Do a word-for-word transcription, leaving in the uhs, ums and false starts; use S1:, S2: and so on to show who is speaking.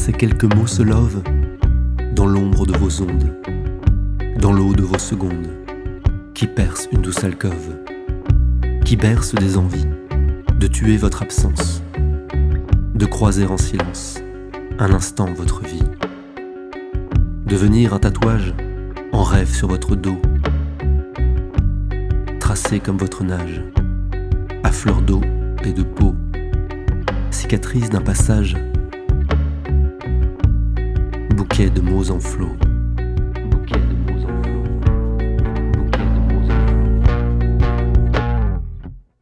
S1: Ces quelques mots se lovent dans l'ombre de vos ondes, dans l'eau de vos secondes, qui perce une douce alcôve, qui berce des envies de tuer votre absence, de croiser en silence un instant votre vie, devenir un tatouage en rêve sur votre dos, tracé comme votre nage, à fleur d'eau et de peau, cicatrice d'un passage, bouquet de mots en flot.